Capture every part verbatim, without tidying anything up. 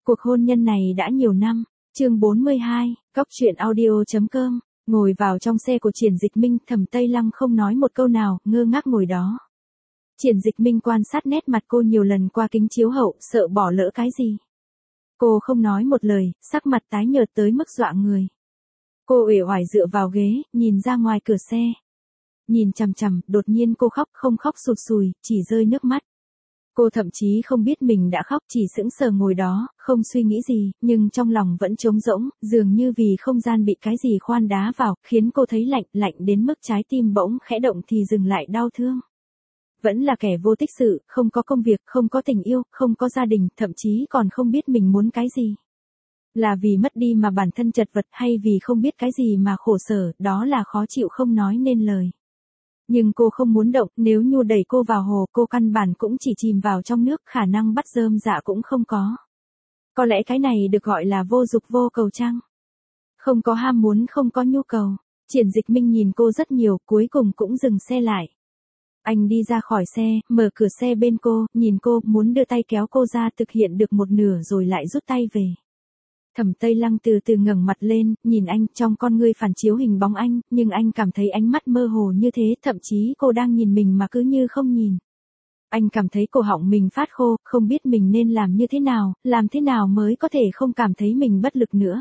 Cuộc hôn nhân này đã nhiều năm. Chương bốn mươi hai, Cóc truyện audio.com. Ngồi vào trong xe của Triển Dịch Minh, Thẩm Tây Lăng không nói một câu nào, ngơ ngác ngồi đó. Triển Dịch Minh quan sát nét mặt cô nhiều lần qua kính chiếu hậu, sợ bỏ lỡ cái gì. Cô không nói một lời, sắc mặt tái nhợt tới mức dọa người. Cô uể oải dựa vào ghế, nhìn ra ngoài cửa xe. Nhìn chằm chằm, đột nhiên cô khóc, không khóc sụt sùi, chỉ rơi nước mắt. Cô thậm chí không biết mình đã khóc, chỉ sững sờ ngồi đó, không suy nghĩ gì, nhưng trong lòng vẫn trống rỗng, dường như vì không gian bị cái gì khoan đá vào, khiến cô thấy lạnh, lạnh đến mức trái tim bỗng khẽ động thì dừng lại đau thương. Vẫn là kẻ vô tích sự, không có công việc, không có tình yêu, không có gia đình, thậm chí còn không biết mình muốn cái gì. Là vì mất đi mà bản thân chật vật hay vì không biết cái gì mà khổ sở, đó là khó chịu không nói nên lời. Nhưng cô không muốn động, nếu Nhu đẩy cô vào hồ, cô căn bản cũng chỉ chìm vào trong nước, khả năng bắt rơm dạ cũng không có. Có lẽ cái này được gọi là vô dục vô cầu chăng? Không có ham muốn, không có nhu cầu. Triển Dịch Minh nhìn cô rất nhiều, cuối cùng cũng dừng xe lại. Anh đi ra khỏi xe, mở cửa xe bên cô, nhìn cô, muốn đưa tay kéo cô ra, thực hiện được một nửa rồi lại rút tay về. Thẩm Tây Lăng từ từ ngẩng mặt lên, nhìn anh, trong con ngươi phản chiếu hình bóng anh, nhưng anh cảm thấy ánh mắt mơ hồ như thế, thậm chí cô đang nhìn mình mà cứ như không nhìn. Anh cảm thấy cổ họng mình phát khô, không biết mình nên làm như thế nào, làm thế nào mới có thể không cảm thấy mình bất lực nữa.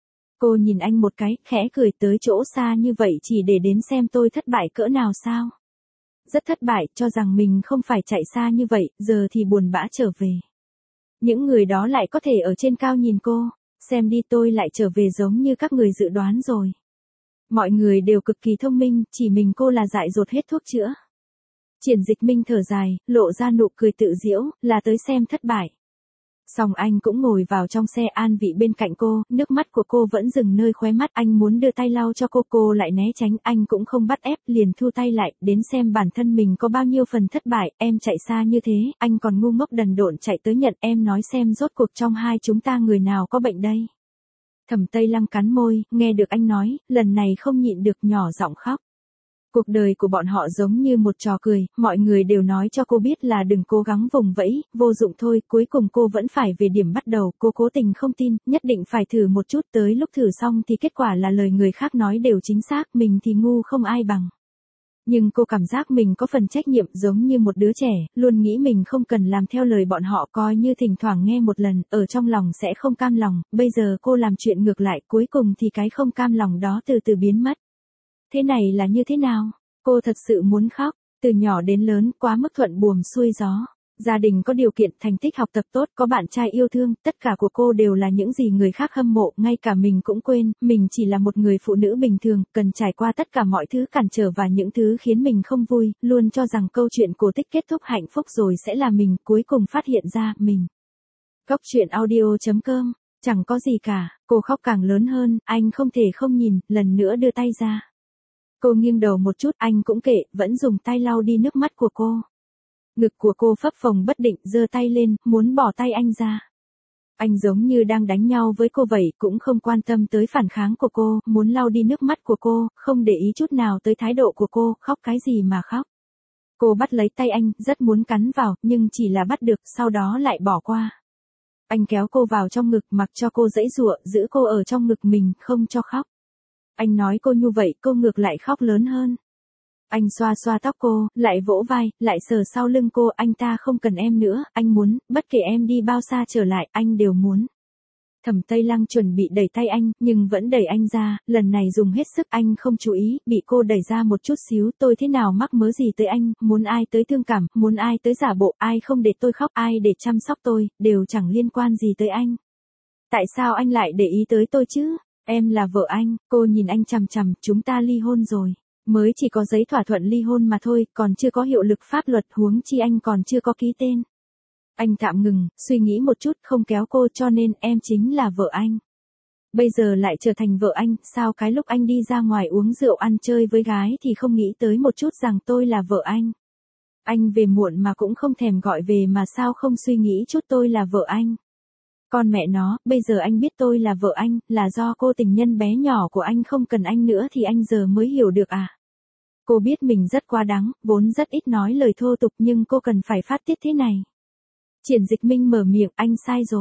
Cô nhìn anh một cái, khẽ cười, tới chỗ xa như vậy chỉ để đến xem tôi thất bại cỡ nào sao? Rất thất bại, cho rằng mình không phải chạy xa như vậy, giờ thì buồn bã trở về. Những người đó lại có thể ở trên cao nhìn cô. Xem đi, tôi lại trở về giống như các người dự đoán rồi. Mọi người đều cực kỳ thông minh, chỉ mình cô là dại dột hết thuốc chữa. Triển Dịch Minh thở dài, lộ ra nụ cười tự giễu, là tới xem thất bại. Xong anh cũng ngồi vào trong xe an vị bên cạnh cô, nước mắt của cô vẫn dừng nơi khóe mắt, anh muốn đưa tay lau cho cô, cô lại né tránh, anh cũng không bắt ép, liền thu tay lại, đến xem bản thân mình có bao nhiêu phần thất bại, em chạy xa như thế, anh còn ngu ngốc đần độn chạy tới nhận, em nói xem rốt cuộc trong hai chúng ta người nào có bệnh đây. Thẩm Tây Lăng cắn môi, nghe được anh nói, lần này không nhịn được nhỏ giọng khóc. Cuộc đời của bọn họ giống như một trò cười, mọi người đều nói cho cô biết là đừng cố gắng vùng vẫy, vô dụng thôi, cuối cùng cô vẫn phải về điểm bắt đầu, cô cố tình không tin, nhất định phải thử một chút, tới lúc thử xong thì kết quả là lời người khác nói đều chính xác, mình thì ngu không ai bằng. Nhưng cô cảm giác mình có phần trách nhiệm giống như một đứa trẻ, luôn nghĩ mình không cần làm theo lời bọn họ, coi như thỉnh thoảng nghe một lần, ở trong lòng sẽ không cam lòng, bây giờ cô làm chuyện ngược lại, cuối cùng thì cái không cam lòng đó từ từ biến mất. Thế này là như thế nào? Cô thật sự muốn khóc, từ nhỏ đến lớn, quá mức thuận buồm xuôi gió. Gia đình có điều kiện, thành tích học tập tốt, có bạn trai yêu thương, tất cả của cô đều là những gì người khác hâm mộ, ngay cả mình cũng quên, mình chỉ là một người phụ nữ bình thường, cần trải qua tất cả mọi thứ cản trở và những thứ khiến mình không vui, luôn cho rằng câu chuyện cổ tích kết thúc hạnh phúc rồi sẽ là mình, cuối cùng phát hiện ra, mình. Cóc truyện audio.com, chẳng có gì cả, cô khóc càng lớn hơn, anh không thể không nhìn, lần nữa đưa tay ra. Cô nghiêng đầu một chút, anh cũng kệ, vẫn dùng tay lau đi nước mắt của cô. Ngực của cô phập phồng bất định, giơ tay lên, muốn bỏ tay anh ra. Anh giống như đang đánh nhau với cô vậy, cũng không quan tâm tới phản kháng của cô, muốn lau đi nước mắt của cô, không để ý chút nào tới thái độ của cô, khóc cái gì mà khóc. Cô bắt lấy tay anh, rất muốn cắn vào, nhưng chỉ là bắt được, sau đó lại bỏ qua. Anh kéo cô vào trong ngực, mặc cho cô giãy giụa, giữ cô ở trong ngực mình, không cho khóc. Anh nói cô như vậy, cô ngược lại khóc lớn hơn. Anh xoa xoa tóc cô, lại vỗ vai, lại sờ sau lưng cô, anh ta không cần em nữa, anh muốn, bất kể em đi bao xa trở lại, anh đều muốn. Thẩm Tây Lăng chuẩn bị đẩy tay anh, nhưng vẫn đẩy anh ra, lần này dùng hết sức, anh không chú ý, bị cô đẩy ra một chút xíu, tôi thế nào mắc mớ gì tới anh, muốn ai tới thương cảm, muốn ai tới giả bộ, ai không để tôi khóc, ai để chăm sóc tôi, đều chẳng liên quan gì tới anh. Tại sao anh lại để ý tới tôi chứ? Em là vợ anh, cô nhìn anh chằm chằm, chúng ta ly hôn rồi. Mới chỉ có giấy thỏa thuận ly hôn mà thôi, còn chưa có hiệu lực pháp luật, huống chi anh còn chưa có ký tên. Anh tạm ngừng, suy nghĩ một chút, không kéo cô, cho nên em chính là vợ anh. Bây giờ lại trở thành vợ anh, sao cái lúc anh đi ra ngoài uống rượu ăn chơi với gái thì không nghĩ tới một chút rằng tôi là vợ anh. Anh về muộn mà cũng không thèm gọi về mà sao không suy nghĩ chút tôi là vợ anh. Con mẹ nó, bây giờ anh biết tôi là vợ anh, là do cô tình nhân bé nhỏ của anh không cần anh nữa thì anh giờ mới hiểu được à. Cô biết mình rất quá đáng, vốn rất ít nói lời thô tục nhưng cô cần phải phát tiết thế này. Triển Dịch Minh mở miệng, anh sai rồi.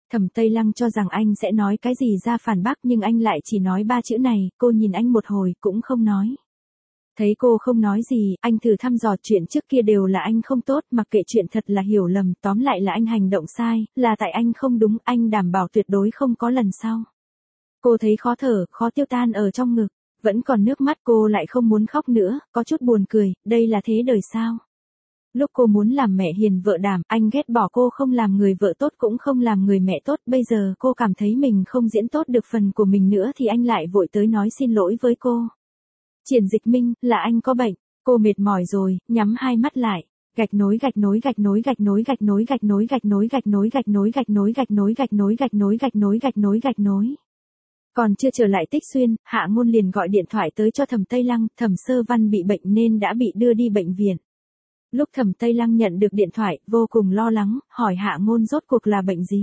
Thẩm Tây Lăng cho rằng anh sẽ nói cái gì ra phản bác nhưng anh lại chỉ nói ba chữ này, cô nhìn anh một hồi cũng không nói. Thấy cô không nói gì, anh thử thăm dò chuyện trước kia đều là anh không tốt, mặc kệ chuyện thật là hiểu lầm, tóm lại là anh hành động sai, là tại anh không đúng, anh đảm bảo tuyệt đối không có lần sau. Cô thấy khó thở, khó tiêu tan ở trong ngực, vẫn còn nước mắt cô lại không muốn khóc nữa, có chút buồn cười, đây là thế đời sao. Lúc cô muốn làm mẹ hiền vợ đảm, anh ghét bỏ cô không làm người vợ tốt cũng không làm người mẹ tốt, bây giờ cô cảm thấy mình không diễn tốt được phần của mình nữa thì anh lại vội tới nói xin lỗi với cô. Triển Dịch Minh, là anh có bệnh, cô mệt mỏi rồi, nhắm hai mắt lại. Gạch nối gạch nối gạch nối gạch nối gạch nối gạch nối gạch nối gạch nối gạch nối gạch nối gạch nối gạch nối gạch nối gạch nối gạch nối gạch nối. Còn chưa trở lại Tích Xuyên, Hạ Ngôn liền gọi điện thoại tới cho Thẩm Tây Lăng, Thẩm Sơ Văn bị bệnh nên đã bị đưa đi bệnh viện. Lúc Thẩm Tây Lăng nhận được điện thoại, vô cùng lo lắng, hỏi Hạ Ngôn rốt cuộc là bệnh gì.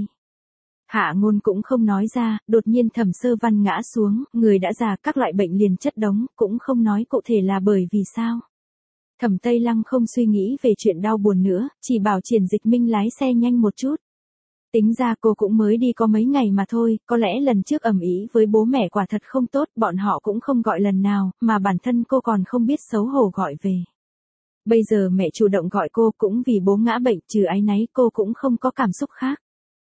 Hạ Ngôn cũng không nói ra, đột nhiên Thẩm Sơ Văn ngã xuống, người đã già các loại bệnh liền chất đống, cũng không nói cụ thể là bởi vì sao. Thẩm Tây Lăng không suy nghĩ về chuyện đau buồn nữa, chỉ bảo Triển Dịch Minh lái xe nhanh một chút. Tính ra cô cũng mới đi có mấy ngày mà thôi, có lẽ lần trước ầm ĩ với bố mẹ quả thật không tốt, bọn họ cũng không gọi lần nào, mà bản thân cô còn không biết xấu hổ gọi về. Bây giờ mẹ chủ động gọi cô cũng vì bố ngã bệnh, trừ áy náy cô cũng không có cảm xúc khác.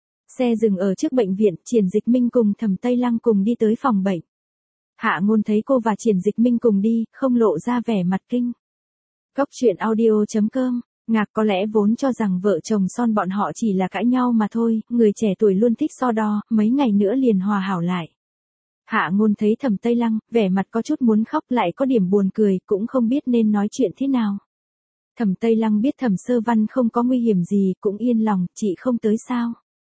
Xe dừng ở trước bệnh viện, Triển Dịch Minh cùng Thẩm Tây Lăng cùng đi tới phòng bệnh. Hạ Ngôn thấy cô và Triển Dịch Minh cùng đi, không lộ ra vẻ mặt kinh. Cốc truyện audio chấm com, ngạc có lẽ vốn cho rằng vợ chồng son bọn họ chỉ là cãi nhau mà thôi, người trẻ tuổi luôn thích so đo, mấy ngày nữa liền hòa hảo lại. Hạ Ngôn thấy Thẩm Tây Lăng, vẻ mặt có chút muốn khóc lại có điểm buồn cười, cũng không biết nên nói chuyện thế nào. Thẩm Tây Lăng biết Thẩm Sơ Văn không có nguy hiểm gì, cũng yên lòng, chị không tới sao.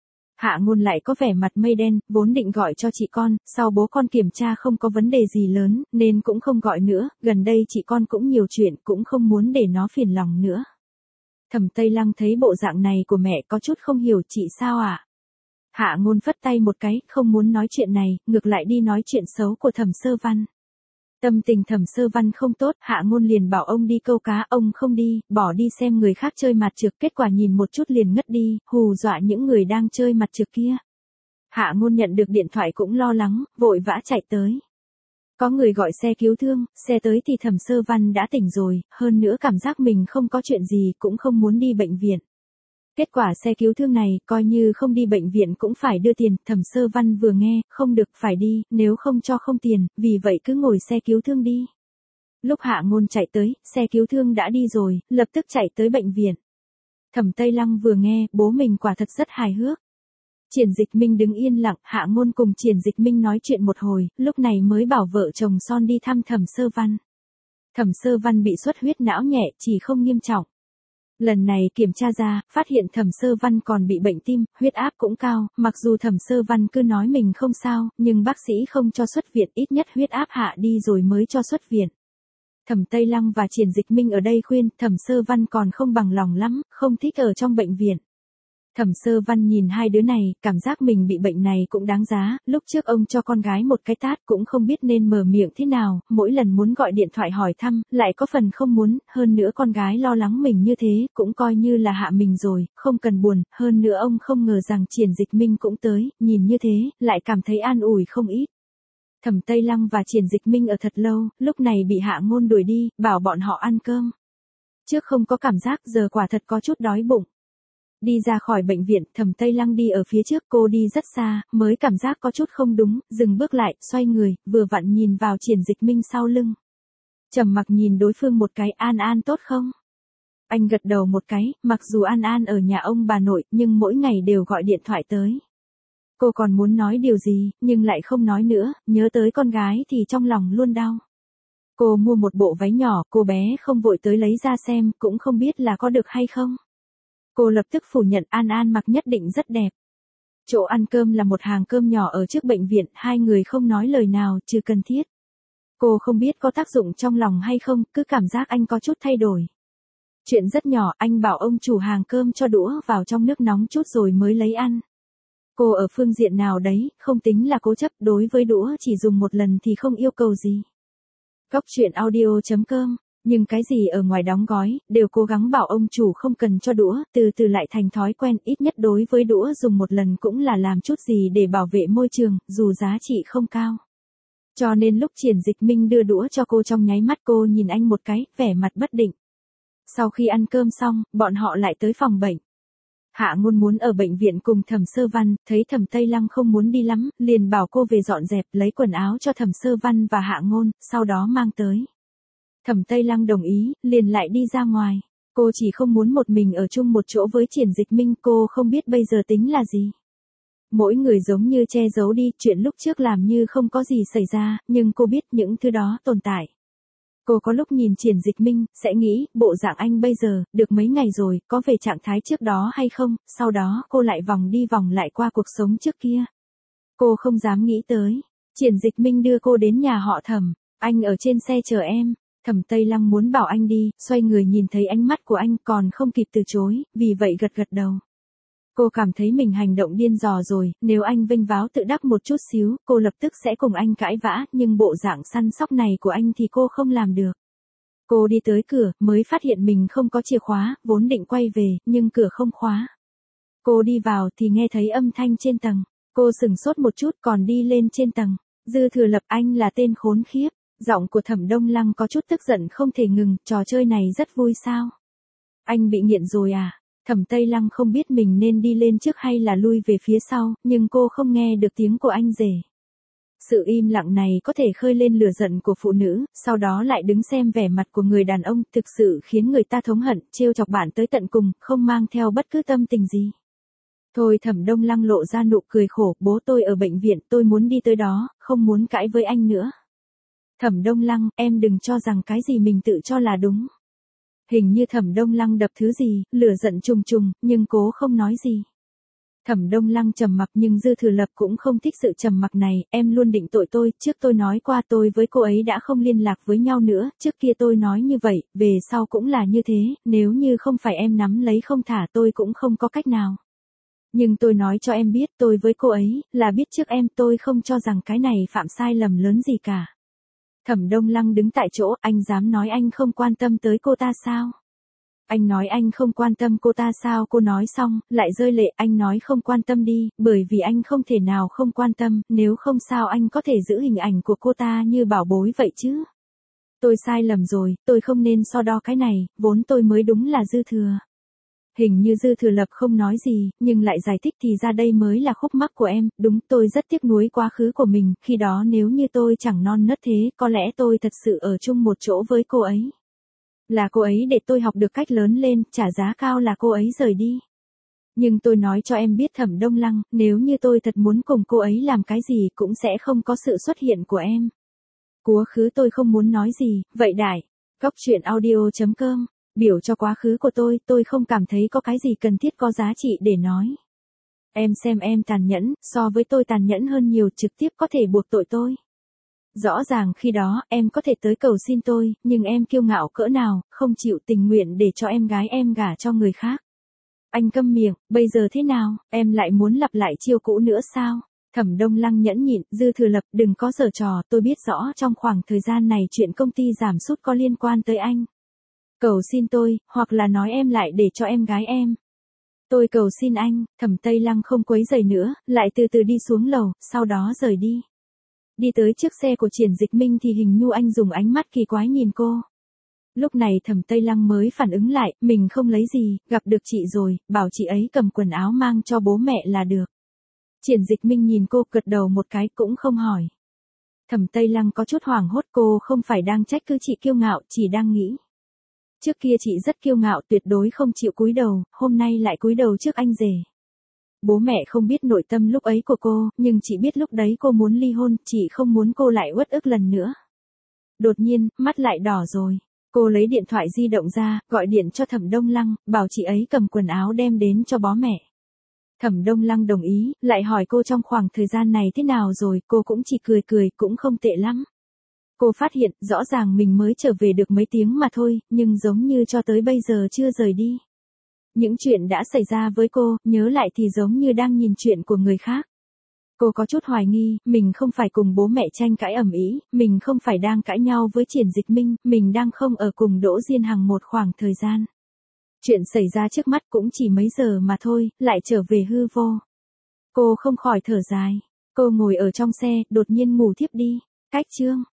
Hạ Ngôn lại có vẻ mặt mây đen, vốn định gọi cho chị con, sau bố con kiểm tra không có vấn đề gì lớn, nên cũng không gọi nữa, gần đây chị con cũng nhiều chuyện, cũng không muốn để nó phiền lòng nữa. Thẩm Tây Lăng thấy bộ dạng này của mẹ có chút không hiểu chị sao ạ. À? Hạ Ngôn phất tay một cái, không muốn nói chuyện này, ngược lại đi nói chuyện xấu của Thẩm Sơ Văn. Tâm tình Thẩm Sơ Văn không tốt, Hạ Ngôn liền bảo ông đi câu cá, ông không đi, bỏ đi xem người khác chơi mặt trược, kết quả nhìn một chút liền ngất đi, hù dọa những người đang chơi mặt trược kia. Hạ Ngôn nhận được điện thoại cũng lo lắng, vội vã chạy tới. Có người gọi xe cứu thương, xe tới thì Thẩm Sơ Văn đã tỉnh rồi, hơn nữa cảm giác mình không có chuyện gì cũng không muốn đi bệnh viện. Kết quả xe cứu thương này, coi như không đi bệnh viện cũng phải đưa tiền, Thẩm Sơ Văn vừa nghe, không được, phải đi, nếu không cho không tiền, vì vậy cứ ngồi xe cứu thương đi. Lúc Hạ Ngôn chạy tới, xe cứu thương đã đi rồi, lập tức chạy tới bệnh viện. Thẩm Tây Lăng vừa nghe, bố mình quả thật rất hài hước. Triển Dịch Minh đứng yên lặng, Hạ Ngôn cùng Triển Dịch Minh nói chuyện một hồi, lúc này mới bảo vợ chồng son đi thăm Thẩm Sơ Văn. Thẩm Sơ Văn bị xuất huyết não nhẹ, chỉ không nghiêm trọng. Lần này kiểm tra ra, phát hiện Thẩm Sơ Văn còn bị bệnh tim, huyết áp cũng cao, mặc dù Thẩm Sơ Văn cứ nói mình không sao, nhưng bác sĩ không cho xuất viện, ít nhất huyết áp hạ đi rồi mới cho xuất viện. Thẩm Tây Lăng và Triển Dịch Minh ở đây khuyên, Thẩm Sơ Văn còn không bằng lòng lắm, không thích ở trong bệnh viện. Thẩm Sơ Văn nhìn hai đứa này, cảm giác mình bị bệnh này cũng đáng giá, lúc trước ông cho con gái một cái tát cũng không biết nên mở miệng thế nào, mỗi lần muốn gọi điện thoại hỏi thăm, lại có phần không muốn, hơn nữa con gái lo lắng mình như thế, cũng coi như là hạ mình rồi, không cần buồn, hơn nữa ông không ngờ rằng Triển Dịch Minh cũng tới, nhìn như thế, lại cảm thấy an ủi không ít. Thẩm Tây Lăng và Triển Dịch Minh ở thật lâu, lúc này bị Hạ Ngôn đuổi đi, bảo bọn họ ăn cơm. Trước không có cảm giác, giờ quả thật có chút đói bụng. Đi ra khỏi bệnh viện, Thẩm Tây Lăng đi ở phía trước, cô đi rất xa, mới cảm giác có chút không đúng, dừng bước lại, xoay người, vừa vặn nhìn vào Triển Dịch Minh sau lưng. Trầm mặc nhìn đối phương một cái, An An tốt không? Anh gật đầu một cái, mặc dù An An ở nhà ông bà nội, nhưng mỗi ngày đều gọi điện thoại tới. Cô còn muốn nói điều gì, nhưng lại không nói nữa, nhớ tới con gái thì trong lòng luôn đau. Cô mua một bộ váy nhỏ, cô bé không vội tới lấy ra xem, cũng không biết là có được hay không. Cô lập tức phủ nhận, An An mặc nhất định rất đẹp. Chỗ ăn cơm là một hàng cơm nhỏ ở trước bệnh viện, hai người không nói lời nào, trừ cần thiết. Cô không biết có tác dụng trong lòng hay không, cứ cảm giác anh có chút thay đổi. Chuyện rất nhỏ, anh bảo ông chủ hàng cơm cho đũa vào trong nước nóng chút rồi mới lấy ăn. Cô ở phương diện nào đấy, không tính là cố chấp, đối với đũa chỉ dùng một lần thì không yêu cầu gì. Cốc truyện audio chấm com Nhưng cái gì ở ngoài đóng gói, đều cố gắng bảo ông chủ không cần cho đũa, từ từ lại thành thói quen, ít nhất đối với đũa dùng một lần cũng là làm chút gì để bảo vệ môi trường, dù giá trị không cao. Cho nên lúc Triển Dịch Minh đưa đũa cho cô trong nháy mắt cô nhìn anh một cái, vẻ mặt bất định. Sau khi ăn cơm xong, bọn họ lại tới phòng bệnh. Hạ Ngôn muốn ở bệnh viện cùng Thẩm Sơ Văn, thấy Thẩm Tây Lăng không muốn đi lắm, liền bảo cô về dọn dẹp lấy quần áo cho Thẩm Sơ Văn và Hạ Ngôn, sau đó mang tới. Thẩm Tây Lăng đồng ý, liền lại đi ra ngoài. Cô chỉ không muốn một mình ở chung một chỗ với Triển Dịch Minh, cô không biết bây giờ tính là gì. Mỗi người giống như che giấu đi, chuyện lúc trước làm như không có gì xảy ra, nhưng cô biết những thứ đó tồn tại. Cô có lúc nhìn Triển Dịch Minh, sẽ nghĩ, bộ dạng anh bây giờ, được mấy ngày rồi, có về trạng thái trước đó hay không, sau đó cô lại vòng đi vòng lại qua cuộc sống trước kia. Cô không dám nghĩ tới. Triển Dịch Minh đưa cô đến nhà họ Thẩm, anh ở trên xe chờ em. Thẩm Tây Lăng muốn bảo anh đi, xoay người nhìn thấy ánh mắt của anh còn không kịp từ chối, vì vậy gật gật đầu. Cô cảm thấy mình hành động điên rồ rồi, nếu anh vênh váo tự đắc một chút xíu, cô lập tức sẽ cùng anh cãi vã, nhưng bộ dạng săn sóc này của anh thì cô không làm được. Cô đi tới cửa, mới phát hiện mình không có chìa khóa, vốn định quay về, nhưng cửa không khóa. Cô đi vào thì nghe thấy âm thanh trên tầng. Cô sửng sốt một chút còn đi lên trên tầng. Dư Thừa Lập, anh là tên khốn khiếp. Giọng của Thẩm Đông Lăng có chút tức giận không thể ngừng, trò chơi này rất vui sao? Anh bị nghiện rồi à? Thẩm Tây Lăng không biết mình nên đi lên trước hay là lui về phía sau, nhưng cô không nghe được tiếng của anh rể. Sự im lặng này có thể khơi lên lửa giận của phụ nữ, sau đó lại đứng xem vẻ mặt của người đàn ông, thực sự khiến người ta thống hận, trêu chọc bạn tới tận cùng, không mang theo bất cứ tâm tình gì. Thôi Thẩm Đông Lăng lộ ra nụ cười khổ, bố tôi ở bệnh viện, tôi muốn đi tới đó, không muốn cãi với anh nữa. Thẩm Đông Lăng, em đừng cho rằng cái gì mình tự cho là đúng. Hình như Thẩm Đông Lăng đập thứ gì, lửa giận trùng trùng, nhưng cố không nói gì. Thẩm Đông Lăng trầm mặc nhưng Dư Thừa Lập cũng không thích sự trầm mặc này, em luôn định tội tôi, trước tôi nói qua tôi với cô ấy đã không liên lạc với nhau nữa, trước kia tôi nói như vậy, về sau cũng là như thế, nếu như không phải em nắm lấy không thả tôi cũng không có cách nào. Nhưng tôi nói cho em biết tôi với cô ấy, là biết trước em, tôi không cho rằng cái này phạm sai lầm lớn gì cả. Thẩm Đông Lăng đứng tại chỗ, anh dám nói anh không quan tâm tới cô ta sao? Anh nói anh không quan tâm cô ta sao? Cô nói xong, lại rơi lệ, anh nói không quan tâm đi, bởi vì anh không thể nào không quan tâm, nếu không sao anh có thể giữ hình ảnh của cô ta như bảo bối vậy chứ? Tôi sai lầm rồi, tôi không nên so đo cái này, vốn tôi mới đúng là dư thừa. Hình như Dư Thừa Lập không nói gì, nhưng lại giải thích thì ra đây mới là khúc mắc của em, đúng tôi rất tiếc nuối quá khứ của mình, khi đó nếu như tôi chẳng non nớt thế, có lẽ tôi thật sự ở chung một chỗ với cô ấy. Là cô ấy để tôi học được cách lớn lên, trả giá cao là cô ấy rời đi. Nhưng tôi nói cho em biết Thẩm Đông Lăng, nếu như tôi thật muốn cùng cô ấy làm cái gì cũng sẽ không có sự xuất hiện của em. Quá khứ tôi không muốn nói gì, vậy đại. Góc truyện audio chấm com Biểu cho quá khứ của tôi, tôi không cảm thấy có cái gì cần thiết có giá trị để nói. Em xem em tàn nhẫn, so với tôi tàn nhẫn hơn nhiều, trực tiếp có thể buộc tội tôi. Rõ ràng khi đó, em có thể tới cầu xin tôi, nhưng em kiêu ngạo cỡ nào, không chịu tình nguyện để cho em gái em gả cho người khác. Anh câm miệng, bây giờ thế nào, em lại muốn lặp lại chiêu cũ nữa sao? Thẩm Đông Lăng nhẫn nhịn, Dư Thừa Lập, đừng có giở trò, tôi biết rõ trong khoảng thời gian này chuyện công ty giảm sút có liên quan tới anh. Cầu xin tôi, hoặc là nói em lại để cho em gái em. Tôi cầu xin anh, Thẩm Tây Lăng không quấy rầy nữa, lại từ từ đi xuống lầu, sau đó rời đi. Đi tới trước xe của Triển Dịch Minh thì hình như anh dùng ánh mắt kỳ quái nhìn cô. Lúc này Thẩm Tây Lăng mới phản ứng lại, mình không lấy gì, gặp được chị rồi, bảo chị ấy cầm quần áo mang cho bố mẹ là được. Triển Dịch Minh nhìn cô gật đầu một cái cũng không hỏi. Thẩm Tây Lăng có chút hoảng hốt, cô không phải đang trách cứ chị kiêu ngạo, chỉ đang nghĩ. Trước kia chị rất kiêu ngạo, tuyệt đối không chịu cúi đầu, hôm nay lại cúi đầu trước anh rể. Bố mẹ không biết nội tâm lúc ấy của cô, nhưng chị biết lúc đấy cô muốn ly hôn, chị không muốn cô lại uất ức lần nữa. Đột nhiên, mắt lại đỏ rồi. Cô lấy điện thoại di động ra, gọi điện cho Thẩm Đông Lăng, bảo chị ấy cầm quần áo đem đến cho bố mẹ. Thẩm Đông Lăng đồng ý, lại hỏi cô trong khoảng thời gian này thế nào rồi, cô cũng chỉ cười cười, cũng không tệ lắm. Cô phát hiện, rõ ràng mình mới trở về được mấy tiếng mà thôi, nhưng giống như cho tới bây giờ chưa rời đi. Những chuyện đã xảy ra với cô, nhớ lại thì giống như đang nhìn chuyện của người khác. Cô có chút hoài nghi, mình không phải cùng bố mẹ tranh cãi ầm ĩ, mình không phải đang cãi nhau với Triển Dịch Minh, mình đang không ở cùng Đỗ Diên Hằng một khoảng thời gian. Chuyện xảy ra trước mắt cũng chỉ mấy giờ mà thôi, lại trở về hư vô. Cô không khỏi thở dài. Cô ngồi ở trong xe, đột nhiên ngủ thiếp đi. Cách chương